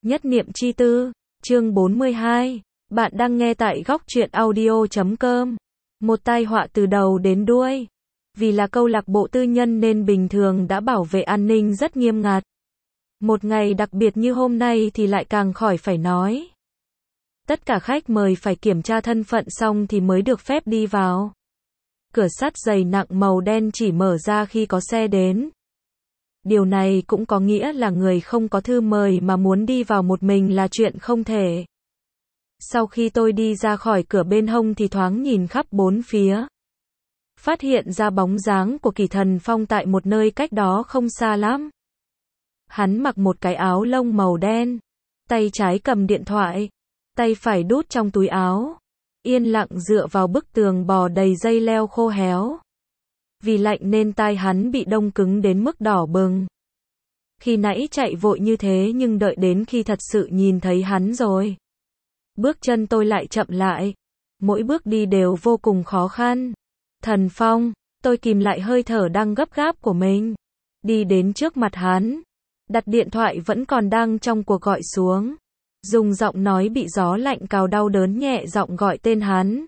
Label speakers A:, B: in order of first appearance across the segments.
A: Nhất niệm chi tư, chương 42. Bạn đang nghe tại góc truyện audio.com. Một tai họa từ đầu đến đuôi. Vì là câu lạc bộ tư nhân nên bình thường đã bảo vệ an ninh rất nghiêm ngặt. Một ngày đặc biệt như hôm nay thì lại càng khỏi phải nói. Tất cả khách mời phải kiểm tra thân phận xong thì mới được phép đi vào. Cửa sắt dày nặng màu đen chỉ mở ra khi có xe đến. Điều này cũng có nghĩa là người không có thư mời mà muốn đi vào một mình là chuyện không thể. Sau khi tôi đi ra khỏi cửa bên hông thì thoáng nhìn khắp bốn phía. Phát hiện ra bóng dáng của Kỳ Thần Phong tại một nơi cách đó không xa lắm. Hắn mặc một cái áo lông màu đen. Tay trái cầm điện thoại. Tay phải đút trong túi áo. Yên lặng dựa vào bức tường bò đầy dây leo khô héo. Vì lạnh nên tai hắn bị đông cứng đến mức đỏ bừng. Khi nãy chạy vội như thế nhưng đợi đến khi thật sự nhìn thấy hắn rồi. Bước chân tôi lại chậm lại. Mỗi bước đi đều vô cùng khó khăn. Thần Phong, tôi kìm lại hơi thở đang gấp gáp của mình. Đi đến trước mặt hắn. Đặt điện thoại vẫn còn đang trong cuộc gọi xuống. Dùng giọng nói bị gió lạnh cào đau đớn nhẹ giọng gọi tên hắn.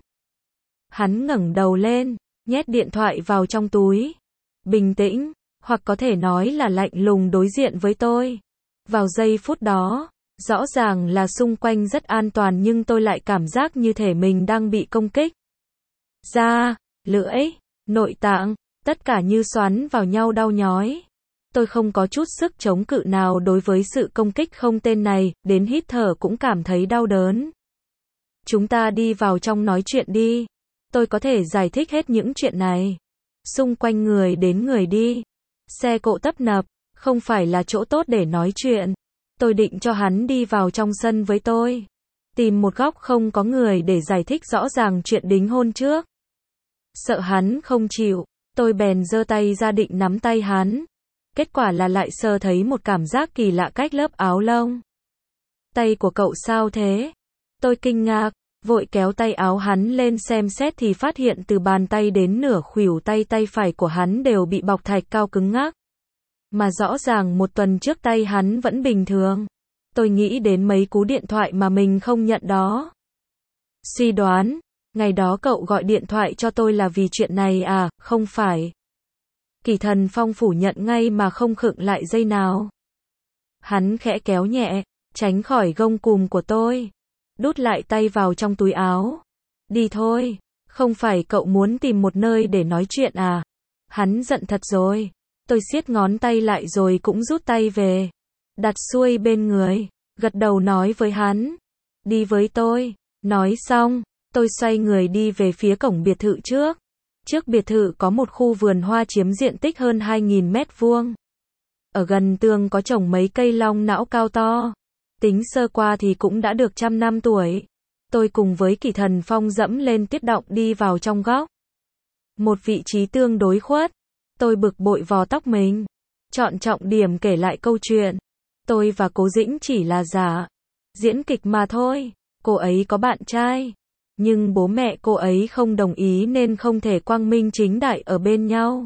A: Hắn ngẩng đầu lên. Nhét điện thoại vào trong túi. Bình tĩnh, hoặc có thể nói là lạnh lùng đối diện với tôi. Vào giây phút đó, rõ ràng là xung quanh rất an toàn nhưng tôi lại cảm giác như thể mình đang bị công kích. Da, lưỡi, nội tạng, tất cả như xoắn vào nhau đau nhói. Tôi không có chút sức chống cự nào đối với sự công kích không tên này, đến hít thở cũng cảm thấy đau đớn. Chúng ta đi vào trong nói chuyện đi. Tôi có thể giải thích hết những chuyện này. Xung quanh người đến người đi. Xe cộ tấp nập, không phải là chỗ tốt để nói chuyện. Tôi định cho hắn đi vào trong sân với tôi. Tìm một góc không có người để giải thích rõ ràng chuyện đính hôn trước. Sợ hắn không chịu, tôi bèn giơ tay ra định nắm tay hắn. Kết quả là lại sờ thấy một cảm giác kỳ lạ cách lớp áo lông. Tay của cậu sao thế? Tôi kinh ngạc. Vội kéo tay áo hắn lên xem xét thì phát hiện từ bàn tay đến nửa khuỷu tay phải của hắn đều bị bọc thạch cao cứng ngắc. Mà rõ ràng một tuần trước tay hắn vẫn bình thường. Tôi nghĩ đến mấy cú điện thoại mà mình không nhận đó. Suy đoán, ngày đó cậu gọi điện thoại cho tôi là vì chuyện này à, không phải. Kỳ Thần Phong phủ nhận ngay mà không khựng lại giây nào. Hắn khẽ kéo nhẹ, tránh khỏi gông cùm của tôi. Đút lại tay vào trong túi áo. Đi thôi, không phải cậu muốn tìm một nơi để nói chuyện à? Hắn giận thật rồi. Tôi siết ngón tay lại rồi cũng rút tay về. Đặt xuôi bên người, gật đầu nói với hắn. Đi với tôi. Nói xong, tôi xoay người đi về phía cổng biệt thự trước. Trước biệt thự có một khu vườn hoa chiếm diện tích hơn 2.000 mét vuông. Ở gần tường có trồng mấy cây long não cao to. Tính sơ qua thì cũng đã được 100 năm tuổi. Tôi cùng với Kỳ Thần Phong dẫm lên tuyết động đi vào trong góc. Một vị trí tương đối khuất. Tôi bực bội vò tóc mình. Chọn trọng điểm kể lại câu chuyện. Tôi và Cố Dĩnh chỉ là giả. Diễn kịch mà thôi. Cô ấy có bạn trai. Nhưng bố mẹ cô ấy không đồng ý nên không thể quang minh chính đại ở bên nhau.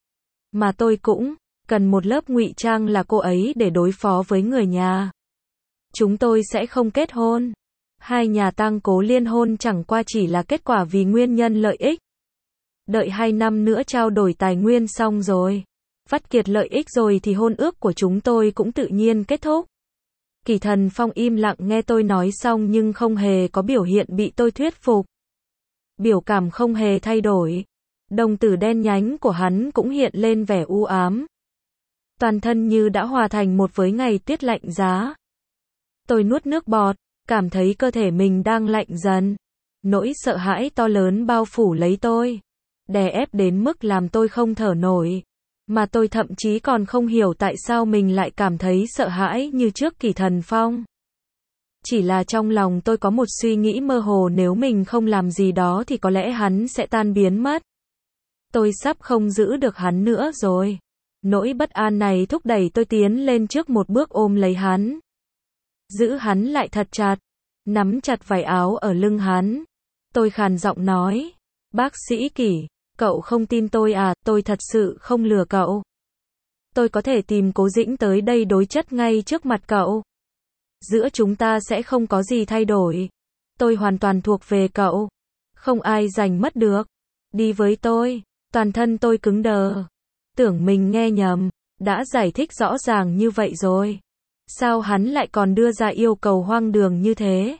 A: Mà tôi cũng cần một lớp ngụy trang là cô ấy để đối phó với người nhà. Chúng tôi sẽ không kết hôn. Hai nhà tang Cố liên hôn chẳng qua chỉ là kết quả vì nguyên nhân lợi ích. Đợi 2 năm nữa trao đổi tài nguyên xong rồi. Vắt kiệt lợi ích rồi thì hôn ước của chúng tôi cũng tự nhiên kết thúc. Kỳ Thần Phong im lặng nghe tôi nói xong nhưng không hề có biểu hiện bị tôi thuyết phục. Biểu cảm không hề thay đổi. Đồng tử đen nhánh của hắn cũng hiện lên vẻ u ám. Toàn thân như đã hòa thành một với ngày tuyết lạnh giá. Tôi nuốt nước bọt, cảm thấy cơ thể mình đang lạnh dần. Nỗi sợ hãi to lớn bao phủ lấy tôi. Đè ép đến mức làm tôi không thở nổi. Mà tôi thậm chí còn không hiểu tại sao mình lại cảm thấy sợ hãi như trước Kỳ Thần Phong. Chỉ là trong lòng tôi có một suy nghĩ mơ hồ nếu mình không làm gì đó thì có lẽ hắn sẽ tan biến mất. Tôi sắp không giữ được hắn nữa rồi. Nỗi bất an này thúc đẩy tôi tiến lên trước một bước ôm lấy hắn. Giữ hắn lại thật chặt, nắm chặt vải áo ở lưng hắn. Tôi khàn giọng nói, bác sĩ Kỳ, cậu không tin tôi à, tôi thật sự không lừa cậu. Tôi có thể tìm Cố Dĩnh tới đây đối chất ngay trước mặt cậu. Giữa chúng ta sẽ không có gì thay đổi. Tôi hoàn toàn thuộc về cậu. Không ai giành mất được. Đi với tôi. Toàn thân tôi cứng đờ. Tưởng mình nghe nhầm. Đã giải thích rõ ràng như vậy rồi. Sao hắn lại còn đưa ra yêu cầu hoang đường như thế?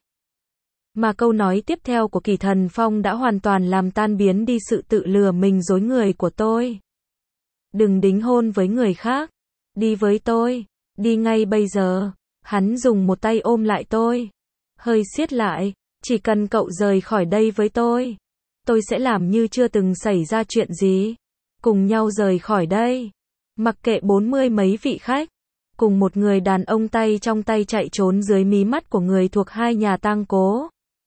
A: Mà câu nói tiếp theo của Kỳ Thần Phong đã hoàn toàn làm tan biến đi sự tự lừa mình dối người của tôi. Đừng đính hôn với người khác. Đi với tôi. Đi ngay bây giờ. Hắn dùng một tay ôm lại tôi. Hơi siết lại. Chỉ cần cậu rời khỏi đây với tôi sẽ làm như chưa từng xảy ra chuyện gì. Cùng nhau rời khỏi đây. Mặc kệ 40 mấy vị khách. Cùng một người đàn ông tay trong tay chạy trốn dưới mí mắt của người thuộc hai nhà tang cố.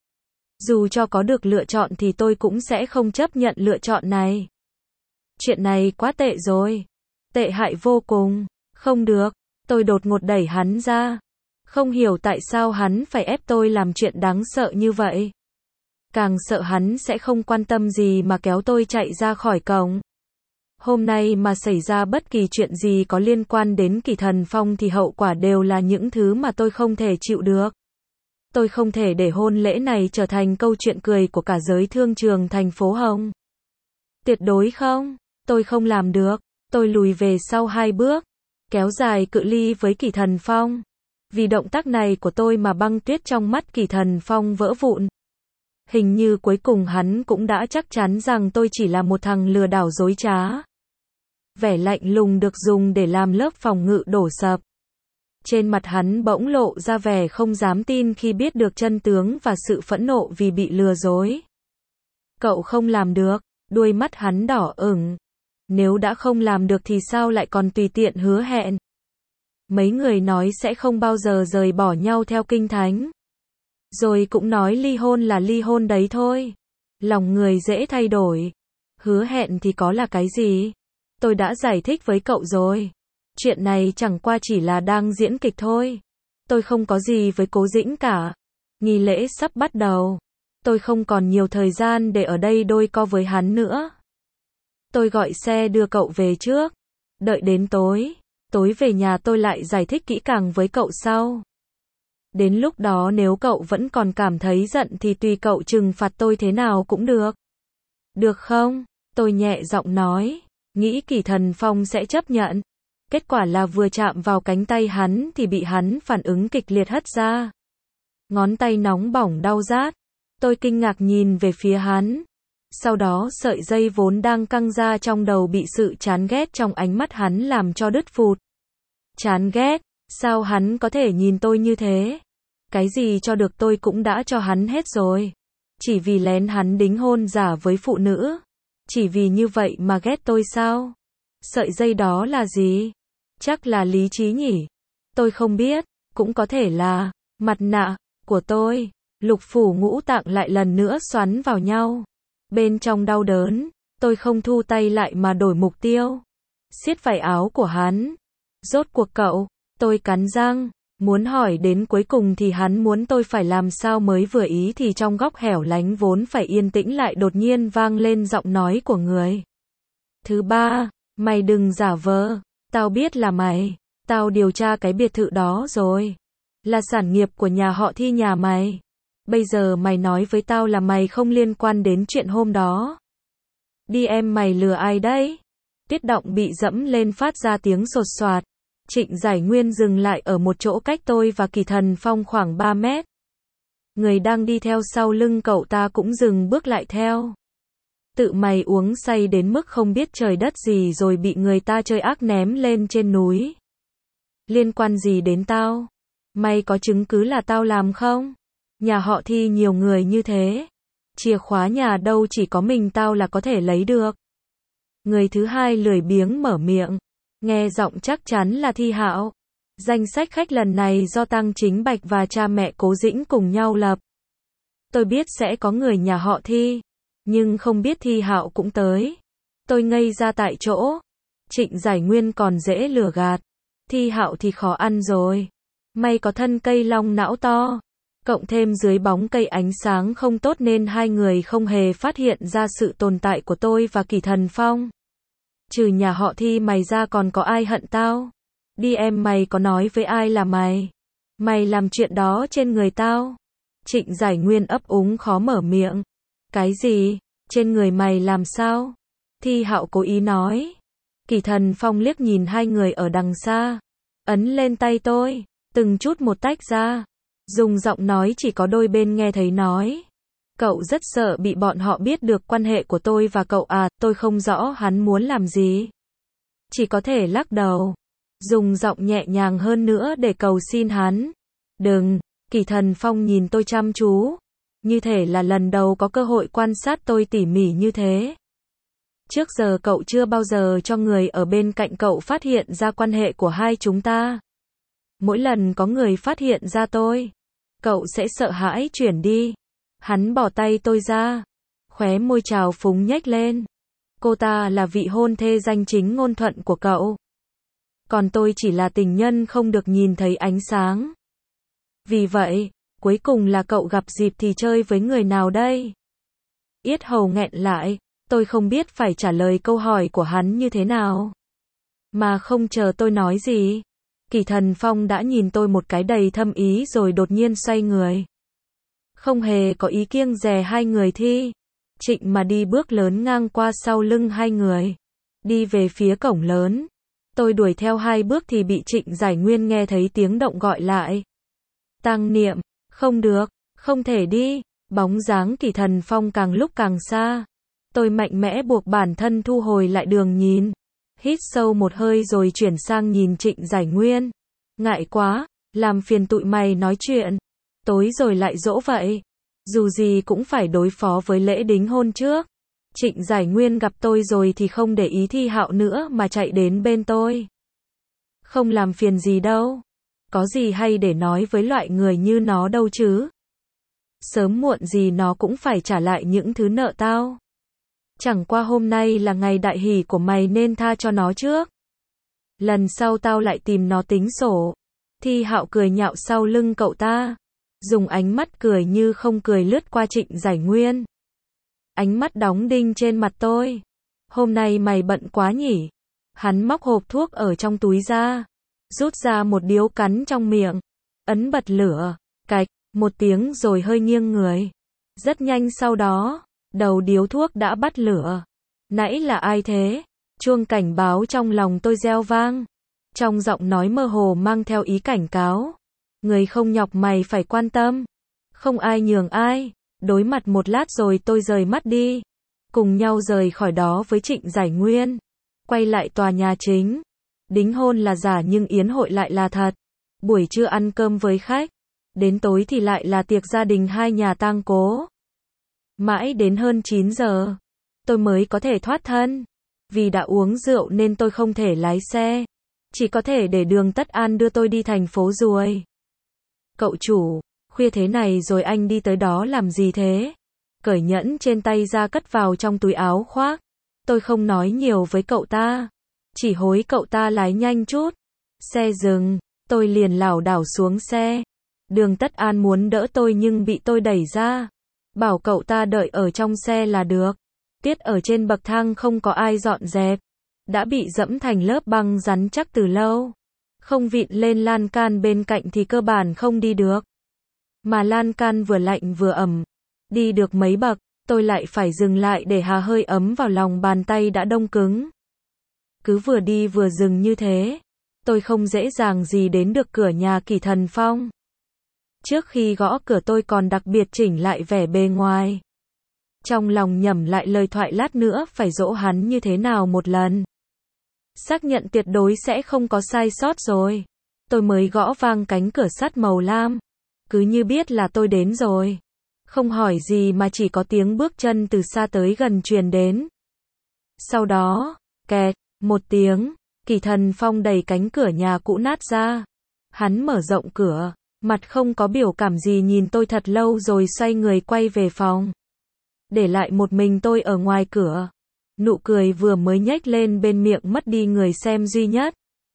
A: Dù cho có được lựa chọn thì tôi cũng sẽ không chấp nhận lựa chọn này. Chuyện này quá tệ rồi. Tệ hại vô cùng. Không được. Tôi đột ngột đẩy hắn ra. Không hiểu tại sao hắn phải ép tôi làm chuyện đáng sợ như vậy. Càng sợ hắn sẽ không quan tâm gì mà kéo tôi chạy ra khỏi cổng. Hôm nay mà xảy ra bất kỳ chuyện gì có liên quan đến Kỳ Thần Phong thì hậu quả đều là những thứ mà tôi không thể chịu được. Tôi không thể để hôn lễ này trở thành câu chuyện cười của cả giới thương trường thành phố Hồng. Tuyệt đối không. Tôi không làm được. Tôi lùi về sau 2 bước. Kéo dài cự ly với Kỳ Thần Phong. Vì động tác này của tôi mà băng tuyết trong mắt Kỳ Thần Phong vỡ vụn. Hình như cuối cùng hắn cũng đã chắc chắn rằng tôi chỉ là một thằng lừa đảo dối trá. Vẻ lạnh lùng được dùng để làm lớp phòng ngự đổ sập. Trên mặt hắn bỗng lộ ra vẻ không dám tin khi biết được chân tướng và sự phẫn nộ vì bị lừa dối. Cậu không làm được. Đuôi mắt hắn đỏ ửng. Nếu đã không làm được thì sao lại còn tùy tiện hứa hẹn? Mấy người nói sẽ không bao giờ rời bỏ nhau theo kinh thánh. Rồi cũng nói ly hôn là ly hôn đấy thôi. Lòng người dễ thay đổi. Hứa hẹn thì có là cái gì? Tôi đã giải thích với cậu rồi. Chuyện này chẳng qua chỉ là đang diễn kịch thôi. Tôi không có gì với Cố Dĩnh cả. Nghi lễ sắp bắt đầu. Tôi không còn nhiều thời gian để ở đây đôi co với hắn nữa. Tôi gọi xe đưa cậu về trước. Đợi đến tối. Tối về nhà tôi lại giải thích kỹ càng với cậu sau. Đến lúc đó nếu cậu vẫn còn cảm thấy giận thì tùy cậu trừng phạt tôi thế nào cũng được. Được không? Tôi nhẹ giọng nói. Nghĩ Kỳ Thần Phong sẽ chấp nhận. Kết quả là vừa chạm vào cánh tay hắn thì bị hắn phản ứng kịch liệt hất ra. Ngón tay nóng bỏng đau rát. Tôi kinh ngạc nhìn về phía hắn. Sau đó sợi dây vốn đang căng ra trong đầu bị sự chán ghét trong ánh mắt hắn làm cho đứt phụt. Chán ghét? Sao hắn có thể nhìn tôi như thế? Cái gì cho được tôi cũng đã cho hắn hết rồi. Chỉ vì lén hắn đính hôn giả với phụ nữ. Chỉ vì như vậy mà ghét tôi sao? Sợi dây đó là gì? Chắc là lý trí nhỉ? Tôi không biết. Cũng có thể là mặt nạ của tôi. Lục phủ ngũ tạng lại lần nữa xoắn vào nhau. Bên trong đau đớn, tôi không thu tay lại mà đổi mục tiêu. Siết vải áo của hắn. Rốt cuộc cậu, tôi cắn răng, muốn hỏi đến cuối cùng thì hắn muốn tôi phải làm sao mới vừa ý thì trong góc hẻo lánh vốn phải yên tĩnh lại đột nhiên vang lên giọng nói của người. Thứ ba, mày đừng giả vờ, tao biết là mày, tao điều tra cái biệt thự đó rồi. Là sản nghiệp của nhà họ Thi nhà mày. Bây giờ mày nói với tao là mày không liên quan đến chuyện hôm đó. Đi em mày lừa ai đấy? Tuyết động bị dẫm lên phát ra tiếng sột soạt. Trịnh Giải Nguyên dừng lại ở một chỗ cách tôi và Kỳ Thần Phong khoảng 3 mét. Người đang đi theo sau lưng cậu ta cũng dừng bước lại theo. Tự mày uống say đến mức không biết trời đất gì rồi bị người ta chơi ác ném lên trên núi. Liên quan gì đến tao? Mày có chứng cứ là tao làm không? Nhà họ Thi nhiều người như thế. Chìa khóa nhà đâu chỉ có mình tao là có thể lấy được. Người thứ hai lười biếng mở miệng. Nghe giọng chắc chắn là Thi Hạo. Danh sách khách lần này do Tăng Chính Bạch và cha mẹ Cố Dĩnh cùng nhau lập. Tôi biết sẽ có người nhà họ Thi. Nhưng không biết Thi Hạo cũng tới. Tôi ngây ra tại chỗ. Trịnh Giải Nguyên còn dễ lừa gạt. Thi Hạo thì khó ăn rồi. May có thân cây long não to. Cộng thêm dưới bóng cây ánh sáng không tốt nên hai người không hề phát hiện ra sự tồn tại của tôi và Kỳ Thần Phong. Trừ nhà họ Thi mày ra còn có ai hận tao? Đi em mày có nói với ai là mày? Mày làm chuyện đó trên người tao. Trịnh Giải Nguyên ấp úng khó mở miệng. Cái gì? Trên người mày làm sao? Thi Hạo cố ý nói. Kỳ Thần Phong liếc nhìn hai người ở đằng xa. Ấn lên tay tôi, từng chút một tách ra. Dùng giọng nói chỉ có đôi bên nghe thấy nói. Cậu rất sợ bị bọn họ biết được quan hệ của tôi và cậu à, tôi không rõ hắn muốn làm gì. Chỉ có thể lắc đầu. Dùng giọng nhẹ nhàng hơn nữa để cầu xin hắn. Đừng, Kỳ Thần Phong nhìn tôi chăm chú. Như thể là lần đầu có cơ hội quan sát tôi tỉ mỉ như thế. Trước giờ cậu chưa bao giờ cho người ở bên cạnh cậu phát hiện ra quan hệ của hai chúng ta. Mỗi lần có người phát hiện ra tôi, cậu sẽ sợ hãi chuyển đi. Hắn bỏ tay tôi ra. Khóe môi trào phúng nhếch lên. Cô ta là vị hôn thê danh chính ngôn thuận của cậu. Còn tôi chỉ là tình nhân không được nhìn thấy ánh sáng. Vì vậy, cuối cùng là cậu gặp dịp thì chơi với người nào đây? Yết hầu nghẹn lại, tôi không biết phải trả lời câu hỏi của hắn như thế nào. Mà không chờ tôi nói gì, Kỳ Thần Phong đã nhìn tôi một cái đầy thâm ý rồi đột nhiên xoay người. Không hề có ý kiêng dè hai người Thi. Trịnh mà đi bước lớn ngang qua sau lưng hai người. Đi về phía cổng lớn. Tôi đuổi theo 2 bước thì bị Trịnh Giải Nguyên nghe thấy tiếng động gọi lại. Tăng Niệm, không được, không thể đi. Bóng dáng Kỳ Thần Phong càng lúc càng xa. Tôi mạnh mẽ buộc bản thân thu hồi lại đường nhìn. Hít sâu một hơi rồi chuyển sang nhìn Trịnh Giải Nguyên. Ngại quá, làm phiền tụi mày nói chuyện. Tối rồi lại dỗ vậy. Dù gì cũng phải đối phó với lễ đính hôn trước. Trịnh Giải Nguyên gặp tôi rồi thì không để ý Thi Hạo nữa mà chạy đến bên tôi. Không làm phiền gì đâu. Có gì hay để nói với loại người như nó đâu chứ. Sớm muộn gì nó cũng phải trả lại những thứ nợ tao. Chẳng qua hôm nay là ngày đại hỷ của mày nên tha cho nó trước. Lần sau tao lại tìm nó tính sổ. Thi Hạo cười nhạo sau lưng cậu ta. Dùng ánh mắt cười như không cười lướt qua Trịnh Giải Nguyên. Ánh mắt đóng đinh trên mặt tôi. Hôm nay mày bận quá nhỉ? Hắn móc hộp thuốc ở trong túi ra. Rút ra một điếu cắn trong miệng. Ấn bật lửa. Cạch, một tiếng rồi hơi nghiêng người. Rất nhanh sau đó, đầu điếu thuốc đã bắt lửa. Nãy là ai thế? Chuông cảnh báo trong lòng tôi reo vang. Trong giọng nói mơ hồ mang theo ý cảnh cáo. Người không nhọc mày phải quan tâm. Không ai nhường ai. Đối mặt một lát rồi tôi rời mắt đi. Cùng nhau rời khỏi đó với Trịnh Giải Nguyên. Quay lại tòa nhà chính. Đính hôn là giả nhưng yến hội lại là thật. Buổi trưa ăn cơm với khách. Đến tối thì lại là tiệc gia đình hai nhà tang cố. Mãi đến hơn 9 giờ. Tôi mới có thể thoát thân. Vì đã uống rượu nên tôi không thể lái xe. Chỉ có thể để Đường Tất An đưa tôi đi thành phố Ruồi. Cậu chủ, khuya thế này rồi anh đi tới đó làm gì thế? Cởi nhẫn trên tay ra cất vào trong túi áo khoác. Tôi không nói nhiều với cậu ta. Chỉ hối cậu ta lái nhanh chút. Xe dừng, tôi liền lảo đảo xuống xe. Đường Tất An muốn đỡ tôi nhưng bị tôi đẩy ra. Bảo cậu ta đợi ở trong xe là được. Tiết ở trên bậc thang không có ai dọn dẹp. Đã bị dẫm thành lớp băng rắn chắc từ lâu. Không vịn lên lan can bên cạnh thì cơ bản không đi được. Mà lan can vừa lạnh vừa ẩm. Đi được mấy bậc, tôi lại phải dừng lại để hà hơi ấm vào lòng bàn tay đã đông cứng. Cứ vừa đi vừa dừng như thế, tôi không dễ dàng gì đến được cửa nhà Kỳ Thần Phong. Trước khi gõ cửa tôi còn đặc biệt chỉnh lại vẻ bề ngoài. Trong lòng nhẩm lại lời thoại lát nữa phải dỗ hắn như thế nào một lần. Xác nhận tuyệt đối sẽ không có sai sót rồi. Tôi mới gõ vang cánh cửa sắt màu lam. Cứ như biết là tôi đến rồi. Không hỏi gì mà chỉ có tiếng bước chân từ xa tới gần truyền đến. Sau đó, kẹt, một tiếng, Kỳ Thần Phong đẩy cánh cửa nhà cũ nát ra. Hắn mở rộng cửa, mặt không có biểu cảm gì nhìn tôi thật lâu rồi xoay người quay về phòng. Để lại một mình tôi ở ngoài cửa. Nụ cười vừa mới nhếch lên bên miệng mất đi người xem duy nhất.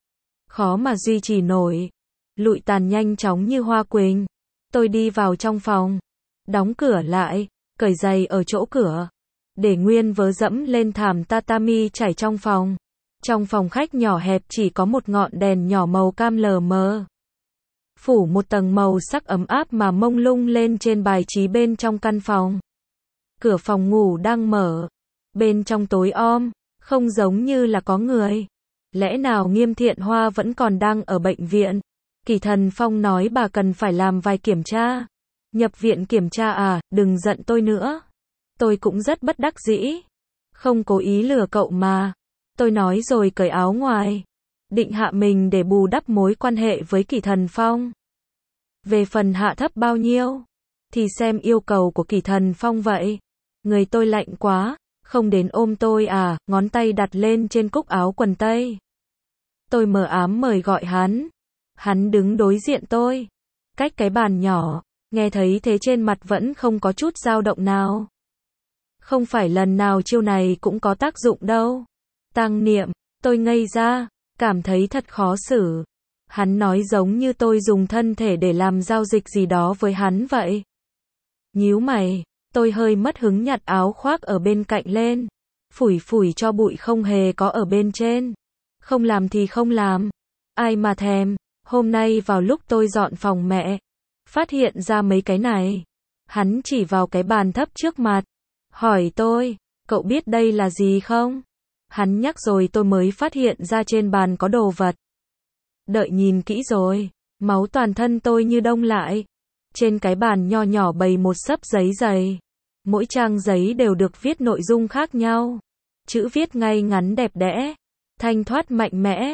A: Khó mà duy trì nổi. Lụi tàn nhanh chóng như hoa quỳnh. Tôi đi vào trong phòng. Đóng cửa lại, cởi giày ở chỗ cửa. Để nguyên vớ dẫm lên thảm tatami trải trong phòng. Trong phòng khách nhỏ hẹp chỉ có một ngọn đèn nhỏ màu cam lờ mờ. phủ một tầng màu sắc ấm áp mà mông lung lên trên bài trí bên trong căn phòng. Cửa phòng ngủ đang mở, bên trong tối om, không giống như là có người. Lẽ nào Nghiêm Thiện Hoa vẫn còn đang ở bệnh viện? Kỳ Thần Phong nói bà cần phải làm vài kiểm tra. Nhập viện kiểm tra à, đừng giận tôi nữa. Tôi cũng rất bất đắc dĩ. Không cố ý lừa cậu mà. Tôi nói rồi cởi áo ngoài. Định hạ mình để bù đắp mối quan hệ với Kỳ Thần Phong. Về phần hạ thấp bao nhiêu, thì xem yêu cầu của Kỳ Thần Phong vậy. Người tôi lạnh quá, không đến ôm tôi à, ngón tay đặt lên trên cúc áo quần tây. Tôi mờ ám mời gọi hắn. Hắn đứng đối diện tôi, cách cái bàn nhỏ, nghe thấy thế trên mặt vẫn không có chút dao động nào. Không phải lần nào chiêu này cũng có tác dụng đâu. Tăng Niệm, tôi ngây ra, cảm thấy thật khó xử. Hắn nói giống như tôi dùng thân thể để làm giao dịch gì đó với hắn vậy. Nhíu mày, tôi hơi mất hứng nhặt áo khoác ở bên cạnh lên. Phủi phủi cho bụi không hề có ở bên trên. Không làm thì không làm. Ai mà thèm. Hôm nay vào lúc tôi dọn phòng mẹ, phát hiện ra mấy cái này. Hắn chỉ vào cái bàn thấp trước mặt. Hỏi tôi, cậu biết đây là gì không? Hắn nhắc rồi tôi mới phát hiện ra trên bàn có đồ vật. Đợi nhìn kỹ rồi, máu toàn thân tôi như đông lại. Trên cái bàn nho nhỏ bày một xấp giấy dày. Mỗi trang giấy đều được viết nội dung khác nhau. Chữ viết ngay ngắn đẹp đẽ, thanh thoát mạnh mẽ,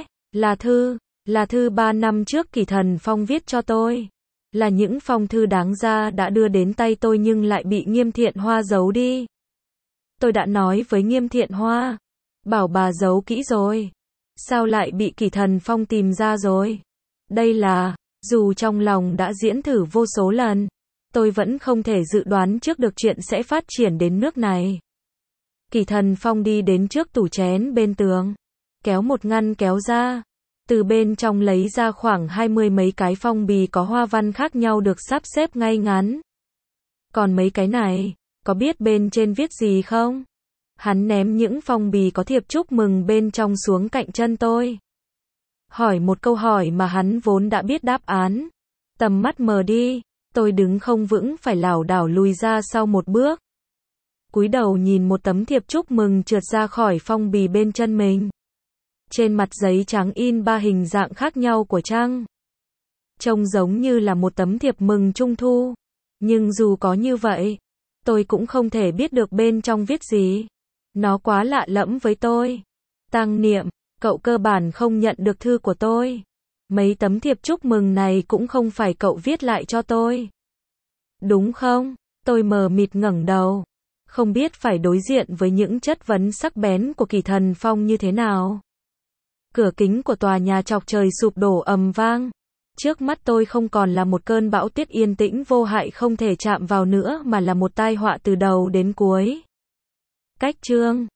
A: là thư 3 năm trước Kỳ Thần Phong viết cho tôi. Là những phong thư đáng ra đã đưa đến tay tôi nhưng lại bị Nghiêm Thiện Hoa giấu đi. Tôi đã nói với Nghiêm Thiện Hoa, bảo bà giấu kỹ rồi. Sao lại bị Kỳ Thần Phong tìm ra rồi? Đây là, dù trong lòng đã diễn thử vô số lần, tôi vẫn không thể dự đoán trước được chuyện sẽ phát triển đến nước này. Kỳ Thần Phong đi đến trước tủ chén bên tường, kéo một ngăn kéo ra. Từ bên trong lấy ra khoảng 20 mấy cái phong bì có hoa văn khác nhau được sắp xếp ngay ngắn. Còn mấy cái này, có biết bên trên viết gì không? Hắn ném những phong bì có thiệp chúc mừng bên trong xuống cạnh chân tôi. Hỏi một câu hỏi mà hắn vốn đã biết đáp án. Tầm mắt mờ đi, tôi đứng không vững phải lảo đảo lùi ra sau một bước. Cúi đầu nhìn một tấm thiệp chúc mừng trượt ra khỏi phong bì bên chân mình. Trên mặt giấy trắng in 3 hình dạng khác nhau của trăng. Trông giống như là một tấm thiệp mừng Trung Thu. Nhưng dù có như vậy, tôi cũng không thể biết được bên trong viết gì. Nó quá lạ lẫm với tôi. Tăng Niệm, cậu cơ bản không nhận được thư của tôi. Mấy tấm thiệp chúc mừng này cũng không phải cậu viết lại cho tôi. Đúng không? Tôi mờ mịt ngẩng đầu. Không biết phải đối diện với những chất vấn sắc bén của Kỳ Thần Phong như thế nào. Cửa kính của tòa nhà chọc trời sụp đổ ầm vang. Trước mắt tôi không còn là một cơn bão tuyết yên tĩnh vô hại không thể chạm vào nữa mà là một tai họa từ đầu đến cuối. Cách chương